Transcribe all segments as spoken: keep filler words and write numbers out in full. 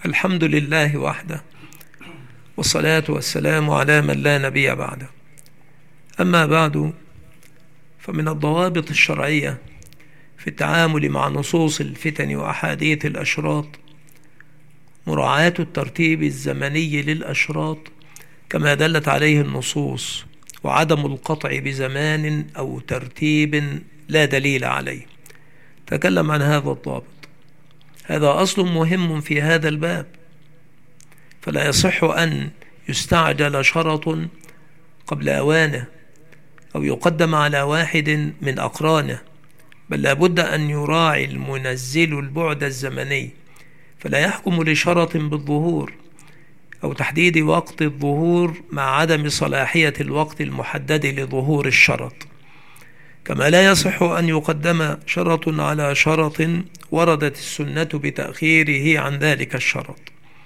الحمد لله وحده، والصلاة والسلام على من لا نبي بعده. أما بعد، فمن الضوابط الشرعية في التعامل مع نصوص الفتن وأحاديث الأشراط مراعاة الترتيب الزمني للأشراط كما دلت عليه النصوص، وعدم القطع بزمان أو ترتيب لا دليل عليه. تكلم عن هذا الضابط. هذا أصل مهم في هذا الباب، فلا يصح أن يستعجل شرط قبل أوانه أو يقدم على واحد من أقرانه، بل لابد أن يراعي المنزل البعد الزمني، فلا يحكم لشرط بالظهور أو تحديد وقت الظهور مع عدم صلاحية الوقت المحدد لظهور الشرط. كما لا يصح أن يقدم شرط على شرط وردت السنة بتأخيره عن ذلك الشرط.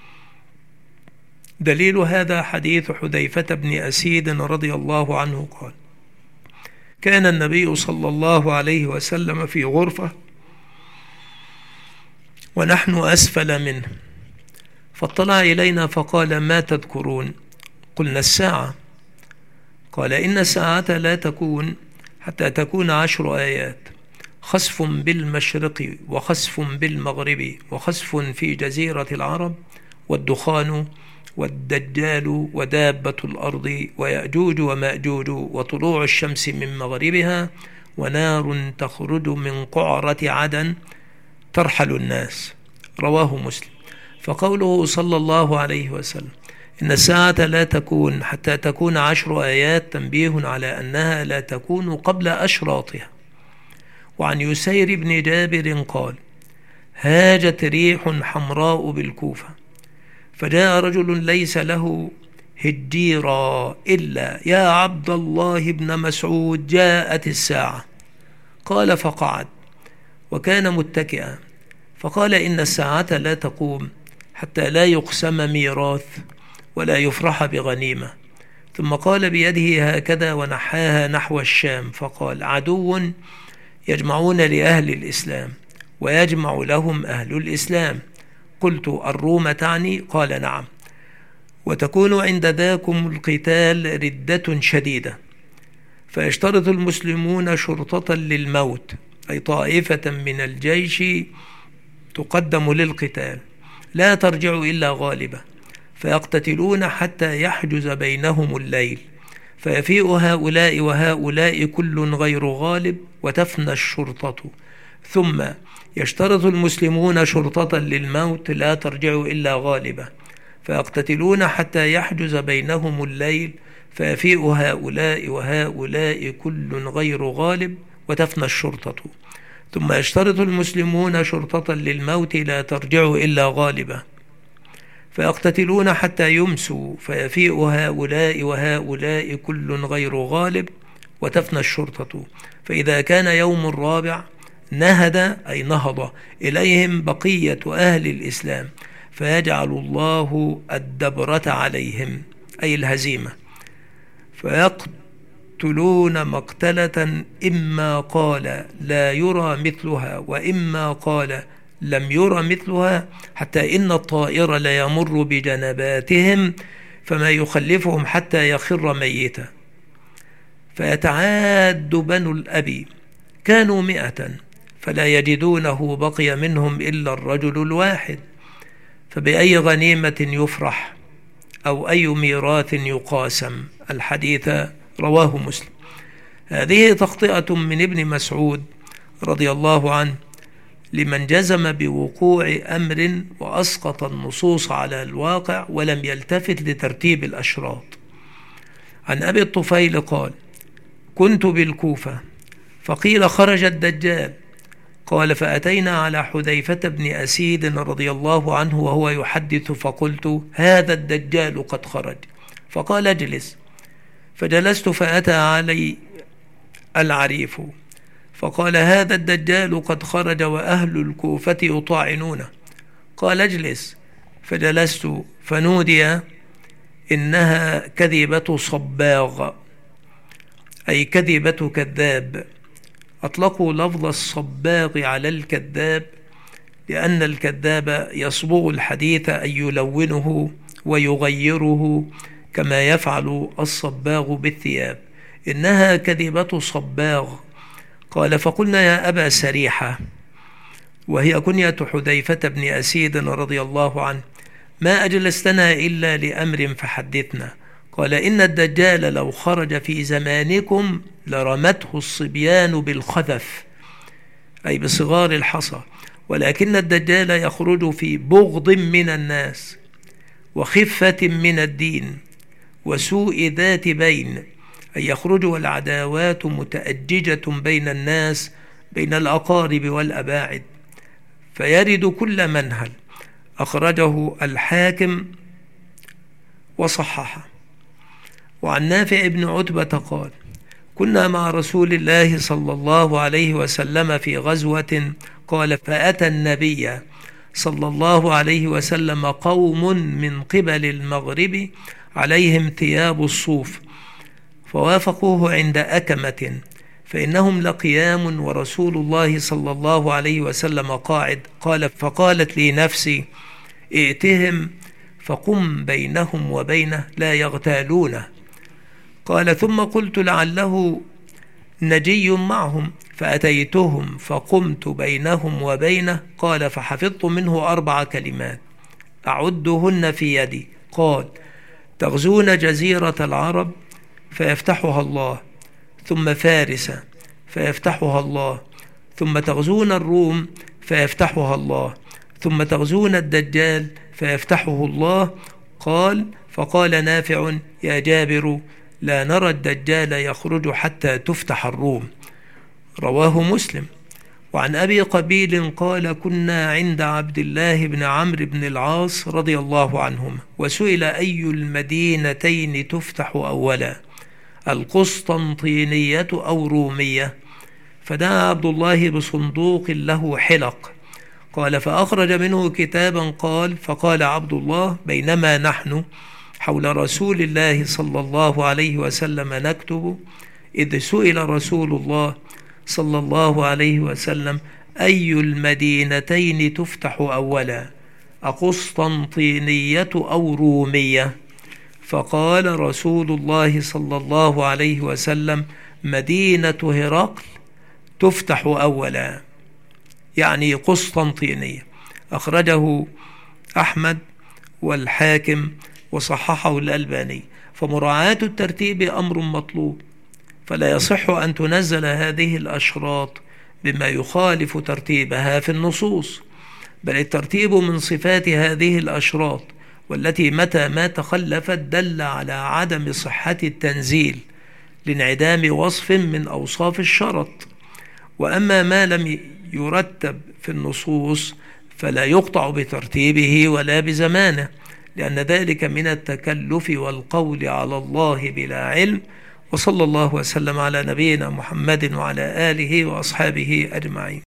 دليل هذا حديث حذيفة بن أسيد رضي الله عنه قال: كان النبي صلى الله عليه وسلم في غرفة ونحن أسفل منه، فاطلع إلينا فقال: ما تذكرون؟ قلنا: الساعة. قال: إن الساعة لا تكون حتى تكون عشر آيات: خسف بالمشرق وخسف بالمغرب وخسف في جزيرة العرب والدخان والدجال ودابة الأرض ويأجوج ومأجوج وطلوع الشمس من مغربها ونار تخرج من قعرة عدن ترحل الناس. رواه مسلم. فقوله صلى الله عليه وسلم إن الساعة لا تكون حتى تكون عشر آيات تنبيه على أنها لا تكون قبل أشراطها. وعن يسير بن جابر قال: هاجت ريح حمراء بالكوفة، فجاء رجل ليس له هجيرا إلا: يا عبد الله بن مسعود، جاءت الساعة. قال: فقعد وكان متكئا، فقال: إن الساعة لا تقوم حتى لا يقسم ميراث ولا يفرح بغنيمة. ثم قال بيده هكذا ونحاها نحو الشام، فقال: عدو يجمعون لأهل الإسلام ويجمع لهم أهل الإسلام. قلت: الروم تعني؟ قال: نعم. وتكون عند ذاكم القتال ردة شديدة، فيشترط المسلمون شرطة للموت، أي طائفة من الجيش تقدم للقتال لا ترجع إلا غالبة، فيقتتلون حتى يحجز بينهم الليل، فيفيء هؤلاء وهؤلاء كل غير غالب وتفنى الشرطة. ثم يشترط المسلمون شرطة للموت لا ترجع إلا غالبة، فيقتتلون حتى يحجز بينهم الليل، فيفيء هؤلاء وهؤلاء كل غير غالب وتفنى الشرطة. ثم يشترط المسلمون شرطة للموت لا ترجع إلا غالبة، فيقتتلون حتى يمسوا، فيفيء هؤلاء وهؤلاء كل غير غالب وتفنى الشرطة. فإذا كان يوم الرابع نهد، أي نهض إليهم بقية أهل الإسلام، فيجعل الله الدبرة عليهم، أي الهزيمة، فيقتلون مقتلة إما قال لا يرى مثلها وإما قال لم يرى مثلها، حتى إن الطائر ليمر بجنباتهم فما يخلفهم حتى يخر ميتا. فيتعاد بنو الأبي، كانوا مئة، فلا يجدونه بقي منهم إلا الرجل الواحد، فبأي غنيمة يفرح أو أي ميراث يقاسم. الحديث رواه مسلم. هذه تخطئة من ابن مسعود رضي الله عنه لمن جزم بوقوع أمر وأسقط النصوص على الواقع ولم يلتفت لترتيب الأشراط. عن أبي الطفيل قال: كنت بالكوفة فقيل خرج الدجال، قال: فأتينا على حذيفة بن أسيد رضي الله عنه وهو يحدث، فقلت: هذا الدجال قد خرج. فقال: اجلس. فجلست، فأتى علي العريف فقال: هذا الدجال قد خرج وأهل الكوفة يطاعنونه. قال: اجلس. فجلست، فنودي: إنها كذبة صباغ، أي كذبة كذاب. أطلقوا لفظ الصباغ على الكذاب لأن الكذاب يصبغ الحديث أن يلونه ويغيره كما يفعل الصباغ بالثياب، إنها كذبة صباغ. قال: فقلنا يا أبا سريحة، وهي كنية حذيفة بن أسيد رضي الله عنه، ما أجلستنا إلا لأمر فحدثنا. قال: إن الدجال لو خرج في زمانكم لرمته الصبيان بالخذف، أي بصغار الحصى، ولكن الدجال يخرج في بغض من الناس وخفة من الدين وسوء ذات بين، أي يخرج والعداوات متأججة بين الناس بين الأقارب والأباعد، فيرد كل منهل. أخرجه الحاكم وصححه. وعن نافع بن عتبة قال: كنا مع رسول الله صلى الله عليه وسلم في غزوة، قال: فأتى النبي صلى الله عليه وسلم قوم من قبل المغرب عليهم ثياب الصوف، فوافقوه عند أكمة، فإنهم لقيام ورسول الله صلى الله عليه وسلم قاعد. قال: فقالت لي نفسي: ائتهم فقم بينهم وبينه لا يغتالونه. قال: ثم قلت لعله نجي معهم، فأتيتهم فقمت بينهم وبينه. قال: فحفظت منه أربع كلمات أعدهن في يدي. قال: تغزون جزيرة العرب فيفتحها الله، ثم فارس فيفتحها الله، ثم تغزون الروم فيفتحها الله، ثم تغزون الدجال فيفتحه الله. قال: فقال نافع: يا جابر، لا نرى الدجال يخرج حتى تفتح الروم. رواه مسلم. وعن أبي قبيل قال: كنا عند عبد الله بن عمرو بن العاص رضي الله عنهما، وسئل أي المدينتين تفتح أولا، القسطنطينية أو رومية؟ فدعا عبد الله بصندوق له حلق. قال: فأخرج منه كتابا. قال: فقال عبد الله: بينما نحن حول رسول الله صلى الله عليه وسلم نكتب، إذ سئل رسول الله صلى الله عليه وسلم: أي المدينتين تفتح أولا، أقسطنطينية أو رومية؟ فقال رسول الله صلى الله عليه وسلم: مدينة هرقل تفتح أولا، يعني قسطنطينية. أخرجه أحمد والحاكم وصححه الألباني. فمراعاة الترتيب أمر مطلوب، فلا يصح أن تنزل هذه الأشراط بما يخالف ترتيبها في النصوص، بل الترتيب من صفات هذه الأشراط، والتي متى ما تخلفت دل على عدم صحة التنزيل لانعدام وصف من أوصاف الشرط. وأما ما لم يرتب في النصوص فلا يقطع بترتيبه ولا بزمانه، لأن ذلك من التكلف والقول على الله بلا علم. وصلى الله وسلم على نبينا محمد وعلى آله وأصحابه أجمعين.